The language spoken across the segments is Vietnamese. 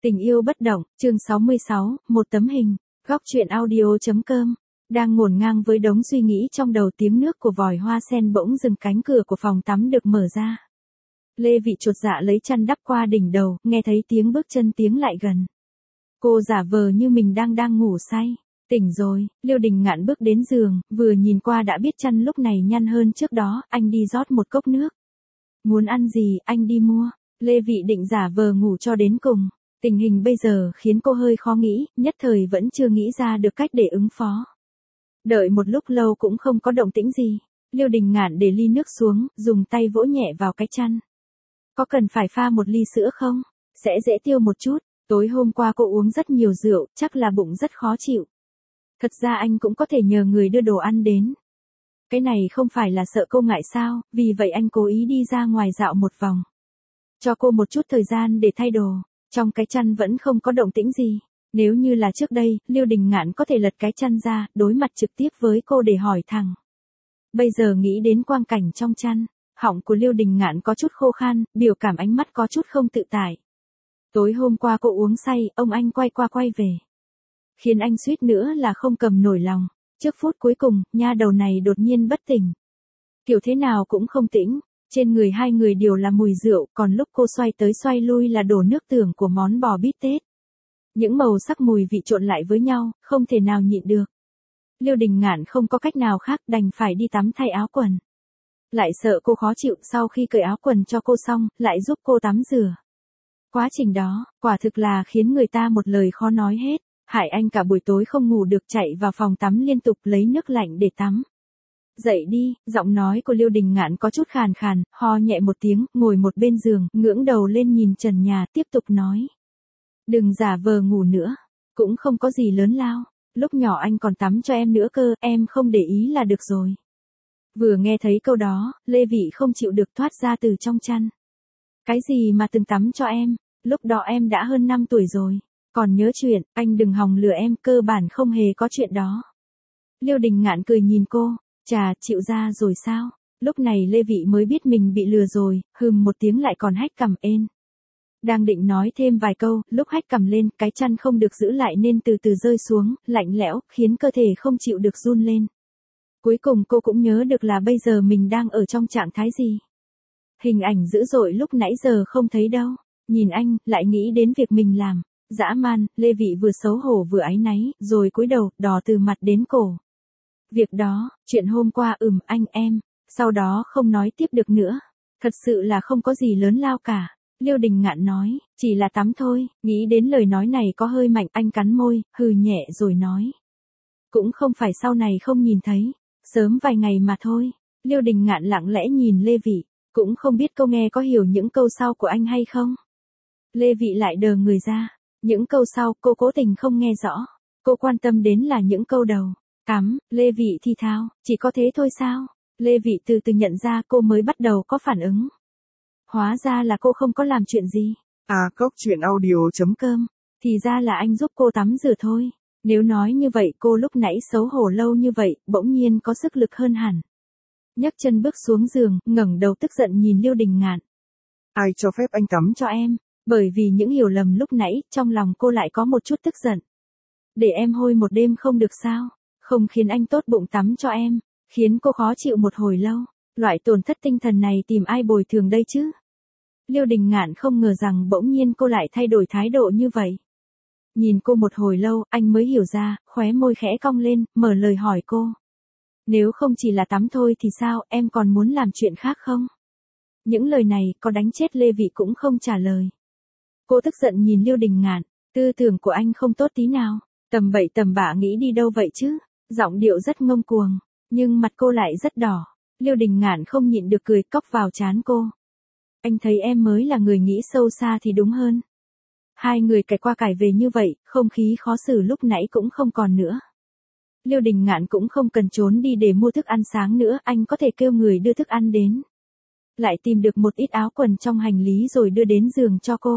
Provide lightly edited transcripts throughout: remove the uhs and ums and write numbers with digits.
Tình yêu bất động, chương 66, một tấm hình. Góc truyện audio.com. Đang ngổn ngang với đống suy nghĩ trong đầu, tiếng nước của vòi hoa sen bỗng dừng, cánh cửa của phòng tắm được mở ra. Lê Vị chột dạ lấy chăn đắp qua đỉnh đầu, nghe thấy tiếng bước chân tiến lại gần. Cô giả vờ như mình đang ngủ say. Tỉnh rồi, Liêu Đình Ngạn bước đến giường, vừa nhìn qua đã biết chăn lúc này nhăn hơn trước đó. Anh đi rót một cốc nước. Muốn ăn gì, anh đi mua. Lê Vị định giả vờ ngủ cho đến cùng. Tình hình bây giờ khiến cô hơi khó nghĩ, nhất thời vẫn chưa nghĩ ra được cách để ứng phó. Đợi một lúc lâu cũng không có động tĩnh gì. Liêu Đình Ngạn để ly nước xuống, dùng tay vỗ nhẹ vào cái chăn. Có cần phải pha một ly sữa không? Sẽ dễ tiêu một chút. Tối hôm qua cô uống rất nhiều rượu, chắc là bụng rất khó chịu. Thật ra anh cũng có thể nhờ người đưa đồ ăn đến. Cái này không phải là sợ cô ngại sao, vì vậy anh cố ý đi ra ngoài dạo một vòng. Cho cô một chút thời gian để thay đồ. Trong cái chăn vẫn không có động tĩnh gì. Nếu như là trước đây, Liêu Đình Ngạn có thể lật cái chăn ra, đối mặt trực tiếp với cô để hỏi thẳng. Bây giờ nghĩ đến quang cảnh trong chăn, họng của Liêu Đình Ngạn có chút khô khan, biểu cảm ánh mắt có chút không tự tại. Tối hôm qua cô uống say, ông anh quay qua quay về. Khiến anh suýt nữa là không cầm nổi lòng. Trước phút cuối cùng, nha đầu này đột nhiên bất tỉnh. Kiểu thế nào cũng không tĩnh. Trên người hai người đều là mùi rượu, còn lúc cô xoay tới xoay lui là đổ nước tưởng của món bò bít tết. Những màu sắc mùi vị trộn lại với nhau, không thể nào nhịn được. Liêu Đình Ngạn không có cách nào khác, đành phải đi tắm thay áo quần. Lại sợ cô khó chịu, sau khi cởi áo quần cho cô xong, lại giúp cô tắm rửa. Quá trình đó, quả thực là khiến người ta một lời khó nói hết. Hại anh cả buổi tối không ngủ được, chạy vào phòng tắm liên tục lấy nước lạnh để tắm. Dậy đi, giọng nói của Liêu Đình Ngạn có chút khàn khàn, ho nhẹ một tiếng, ngồi một bên giường, ngưỡng đầu lên nhìn trần nhà, tiếp tục nói. Đừng giả vờ ngủ nữa, cũng không có gì lớn lao, lúc nhỏ anh còn tắm cho em nữa cơ, em không để ý là được rồi. Vừa nghe thấy câu đó, Lê Vị không chịu được thoát ra từ trong chăn. Cái gì mà từng tắm cho em, lúc đó em đã hơn 5 tuổi rồi, còn nhớ chuyện, anh đừng hòng lừa em, cơ bản không hề có chuyện đó. Liêu Đình Ngạn cười nhìn cô. Chà, chịu ra rồi sao? Lúc này Lê Vị mới biết mình bị lừa rồi, hừm một tiếng lại còn hách cằm ên. Đang định nói thêm vài câu, lúc hách cằm lên, cái chăn không được giữ lại nên từ từ rơi xuống, lạnh lẽo, khiến cơ thể không chịu được run lên. Cuối cùng cô cũng nhớ được là bây giờ mình đang ở trong trạng thái gì. Hình ảnh dữ dội lúc nãy giờ không thấy đâu. Nhìn anh, lại nghĩ đến việc mình làm. Dã man, Lê Vị vừa xấu hổ vừa áy náy, rồi cúi đầu, đỏ từ mặt đến cổ. Việc đó, chuyện hôm qua anh em, sau đó không nói tiếp được nữa. Thật sự là không có gì lớn lao cả. Liêu Đình Ngạn nói, chỉ là tắm thôi, nghĩ đến lời nói này có hơi mạnh, anh cắn môi, hừ nhẹ rồi nói. Cũng không phải sau này không nhìn thấy, sớm vài ngày mà thôi. Liêu Đình Ngạn lặng lẽ nhìn Lê Vị, cũng không biết cô nghe có hiểu những câu sau của anh hay không. Lê Vị lại đờ người ra, những câu sau cô cố tình không nghe rõ, cô quan tâm đến là những câu đầu. Tắm, Lê Vị thì thào, chỉ có thế thôi sao? Lê Vị từ từ nhận ra cô mới bắt đầu có phản ứng. Hóa ra là cô không có làm chuyện gì. Góc truyện audio.com. Thì ra là anh giúp cô tắm rửa thôi. Nếu nói như vậy cô lúc nãy xấu hổ lâu như vậy, bỗng nhiên có sức lực hơn hẳn. Nhấc chân bước xuống giường, ngẩng đầu tức giận nhìn Liêu Đình Ngạn. Ai cho phép anh tắm cho em? Bởi vì những hiểu lầm lúc nãy, trong lòng cô lại có một chút tức giận. Để em hôi một đêm không được sao? Không khiến anh tốt bụng tắm cho em, khiến cô khó chịu một hồi lâu. Loại tổn thất tinh thần này tìm ai bồi thường đây chứ? Liêu Đình Ngạn không ngờ rằng bỗng nhiên cô lại thay đổi thái độ như vậy. Nhìn cô một hồi lâu, anh mới hiểu ra, khóe môi khẽ cong lên, mở lời hỏi cô. Nếu không chỉ là tắm thôi thì sao, em còn muốn làm chuyện khác không? Những lời này có đánh chết Lê Vị cũng không trả lời. Cô tức giận nhìn Liêu Đình Ngạn, tư tưởng của anh không tốt tí nào, tầm bậy tầm bạ nghĩ đi đâu vậy chứ? Giọng điệu rất ngông cuồng, nhưng mặt cô lại rất đỏ. Liêu Đình Ngạn không nhịn được cười cốc vào trán cô. Anh thấy em mới là người nghĩ sâu xa thì đúng hơn. Hai người cãi qua cãi về như vậy, không khí khó xử lúc nãy cũng không còn nữa. Liêu Đình Ngạn cũng không cần trốn đi để mua thức ăn sáng nữa, anh có thể kêu người đưa thức ăn đến. Lại tìm được một ít áo quần trong hành lý rồi đưa đến giường cho cô.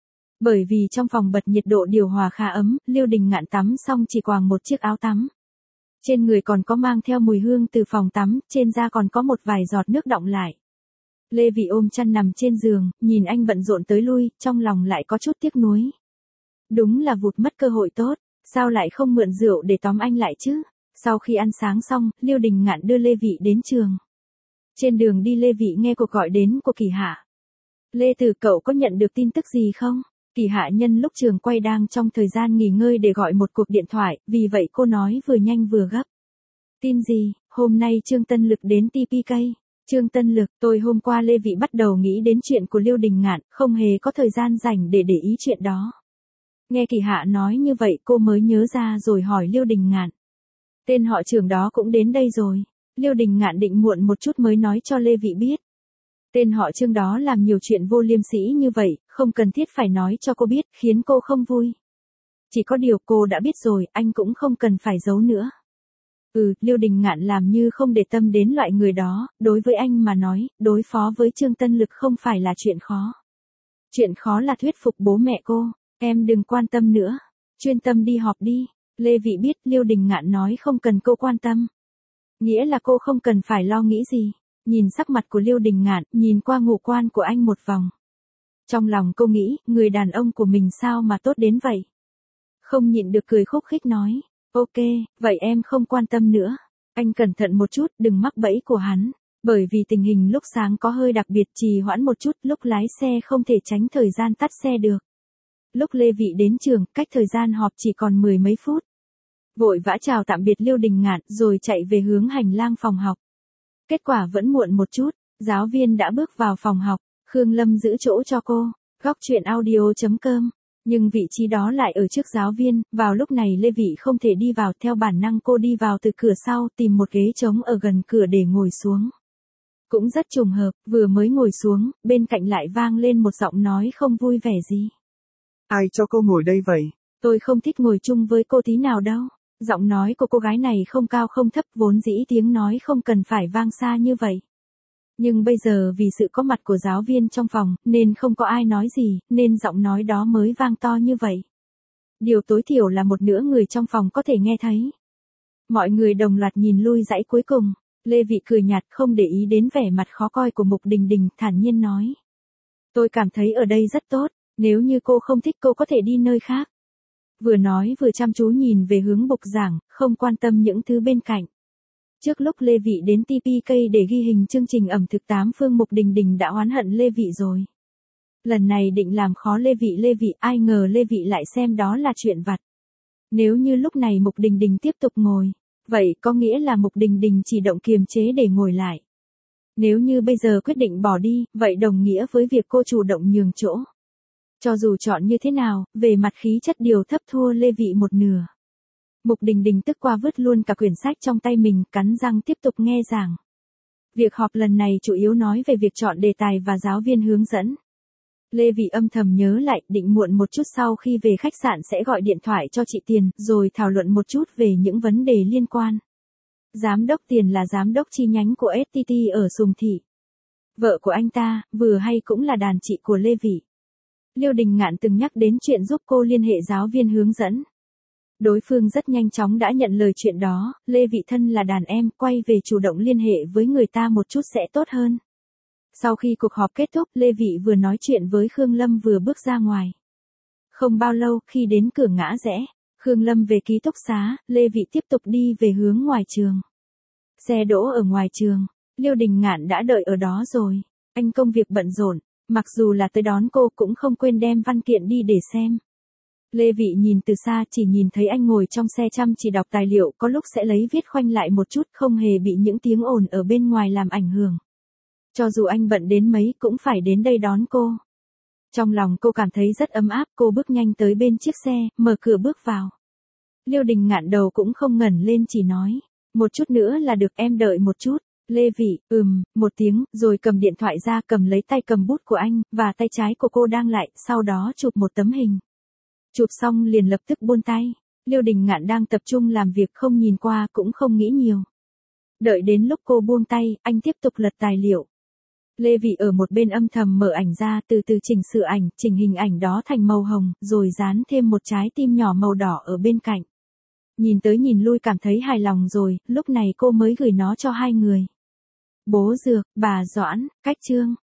Bởi vì trong phòng bật nhiệt độ điều hòa khá ấm, Liêu Đình Ngạn tắm xong chỉ quàng một chiếc áo tắm. Trên người còn có mang theo mùi hương từ phòng tắm, trên da còn có một vài giọt nước đọng lại. Lê Vị ôm chăn nằm trên giường, nhìn anh bận rộn tới lui, trong lòng lại có chút tiếc nuối. Đúng là vụt mất cơ hội tốt, sao lại không mượn rượu để tóm anh lại chứ? Sau khi ăn sáng xong, Liêu Đình Ngạn đưa Lê Vị đến trường. Trên đường đi Lê Vị nghe cuộc gọi đến của Kỳ Hạ. Lê Tử, cậu có nhận được tin tức gì không? Kỳ Hạ nhân lúc trường quay đang trong thời gian nghỉ ngơi để gọi một cuộc điện thoại, vì vậy cô nói vừa nhanh vừa gấp. Tin gì? Hôm nay Trương Tân Lực đến TPK. Trương Tân Lực, tôi hôm qua Lê Vị bắt đầu nghĩ đến chuyện của Liêu Đình Ngạn, không hề có thời gian rảnh để ý chuyện đó. Nghe Kỳ Hạ nói như vậy cô mới nhớ ra rồi hỏi Liêu Đình Ngạn. Tên họ trưởng đó cũng đến đây rồi. Liêu Đình Ngạn định muộn một chút mới nói cho Lê Vị biết. Tên họ Trương đó làm nhiều chuyện vô liêm sỉ như vậy, không cần thiết phải nói cho cô biết, khiến cô không vui. Chỉ có điều cô đã biết rồi, anh cũng không cần phải giấu nữa. Liêu Đình Ngạn làm như không để tâm đến loại người đó, đối với anh mà nói, đối phó với Trương Tân Lực không phải là chuyện khó. Chuyện khó là thuyết phục bố mẹ cô, em đừng quan tâm nữa, chuyên tâm đi họp đi. Lê Vị biết Liêu Đình Ngạn nói không cần cô quan tâm. Nghĩa là cô không cần phải lo nghĩ gì. Nhìn sắc mặt của Liêu Đình Ngạn, nhìn qua ngũ quan của anh một vòng. Trong lòng cô nghĩ, người đàn ông của mình sao mà tốt đến vậy? Không nhịn được cười khúc khích nói. Ok, vậy em không quan tâm nữa. Anh cẩn thận một chút, đừng mắc bẫy của hắn. Bởi vì tình hình lúc sáng có hơi đặc biệt, trì hoãn một chút, lúc lái xe không thể tránh thời gian tắt xe được. Lúc Lê Vị đến trường, cách thời gian họp chỉ còn 10 mấy phút. Vội vã chào tạm biệt Liêu Đình Ngạn rồi chạy về hướng hành lang phòng học. Kết quả vẫn muộn một chút, giáo viên đã bước vào phòng học, Khương Lâm giữ chỗ cho cô. Góc truyện audio.com. Nhưng vị trí đó lại ở trước giáo viên, vào lúc này Lê Vị không thể đi vào, theo bản năng cô đi vào từ cửa sau, tìm một ghế trống ở gần cửa để ngồi xuống. Cũng rất trùng hợp, vừa mới ngồi xuống, bên cạnh lại vang lên một giọng nói không vui vẻ gì. Ai cho cô ngồi đây vậy? Tôi không thích ngồi chung với cô tí nào đâu. Giọng nói của cô gái này không cao không thấp, vốn dĩ tiếng nói không cần phải vang xa như vậy. Nhưng bây giờ vì sự có mặt của giáo viên trong phòng, nên không có ai nói gì, nên giọng nói đó mới vang to như vậy. Điều tối thiểu là một nửa người trong phòng có thể nghe thấy. Mọi người đồng loạt nhìn lui dãy cuối cùng. Lê Vị cười nhạt không để ý đến vẻ mặt khó coi của Mục Đình Đình, thản nhiên nói. Tôi cảm thấy ở đây rất tốt, nếu như cô không thích cô có thể đi nơi khác. Vừa nói vừa chăm chú nhìn về hướng bục giảng, không quan tâm những thứ bên cạnh. Trước lúc Lê Vị đến TPK để ghi hình chương trình ẩm thực 8 phương, Mục Đình Đình đã oán hận Lê Vị rồi. Lần này định làm khó Lê Vị, ai ngờ Lê Vị lại xem đó là chuyện vặt. Nếu như lúc này Mục Đình Đình tiếp tục ngồi, vậy có nghĩa là Mục Đình Đình chỉ động kiềm chế để ngồi lại. Nếu như bây giờ quyết định bỏ đi, vậy đồng nghĩa với việc cô chủ động nhường chỗ. Cho dù chọn như thế nào, về mặt khí chất điều thấp thua Lê Vị một nửa. Mục Đình Đình tức qua vứt luôn cả quyển sách trong tay mình, cắn răng tiếp tục nghe giảng. Việc họp lần này chủ yếu nói về việc chọn đề tài và giáo viên hướng dẫn. Lê Vị âm thầm nhớ lại, định muộn một chút sau khi về khách sạn sẽ gọi điện thoại cho chị Tiền, rồi thảo luận một chút về những vấn đề liên quan. Giám đốc Tiền là giám đốc chi nhánh của STT ở Sùng Thị. Vợ của anh ta, vừa hay cũng là đàn chị của Lê Vị. Liêu Đình Ngạn từng nhắc đến chuyện giúp cô liên hệ giáo viên hướng dẫn. Đối phương rất nhanh chóng đã nhận lời chuyện đó, Lê Vị thân là đàn em, quay về chủ động liên hệ với người ta một chút sẽ tốt hơn. Sau khi cuộc họp kết thúc, Lê Vị vừa nói chuyện với Khương Lâm vừa bước ra ngoài. Không bao lâu, khi đến cửa ngã rẽ, Khương Lâm về ký túc xá, Lê Vị tiếp tục đi về hướng ngoài trường. Xe đỗ ở ngoài trường, Liêu Đình Ngạn đã đợi ở đó rồi. Anh công việc bận rộn, mặc dù là tới đón cô cũng không quên đem văn kiện đi để xem. Lê Vị nhìn từ xa chỉ nhìn thấy anh ngồi trong xe chăm chỉ đọc tài liệu, có lúc sẽ lấy viết khoanh lại một chút, không hề bị những tiếng ồn ở bên ngoài làm ảnh hưởng. Cho dù anh bận đến mấy cũng phải đến đây đón cô. Trong lòng cô cảm thấy rất ấm áp, cô bước nhanh tới bên chiếc xe, mở cửa bước vào. Liêu Đình Ngạn đầu cũng không ngẩng lên, chỉ nói, một chút nữa là được, em đợi một chút. Lê Vị, một tiếng, rồi cầm điện thoại ra, cầm lấy tay cầm bút của anh, và tay trái của cô đang lại, sau đó chụp một tấm hình. Chụp xong liền lập tức buông tay. Liêu Đình Ngạn đang tập trung làm việc, không nhìn qua cũng không nghĩ nhiều. Đợi đến lúc cô buông tay, anh tiếp tục lật tài liệu. Lê Vị ở một bên âm thầm mở ảnh ra, từ từ chỉnh sửa ảnh, chỉnh hình ảnh đó thành màu hồng, rồi dán thêm một trái tim nhỏ màu đỏ ở bên cạnh. Nhìn tới nhìn lui cảm thấy hài lòng rồi, lúc này cô mới gửi nó cho hai người. Bố Dược, bà Doãn, Cách Trương.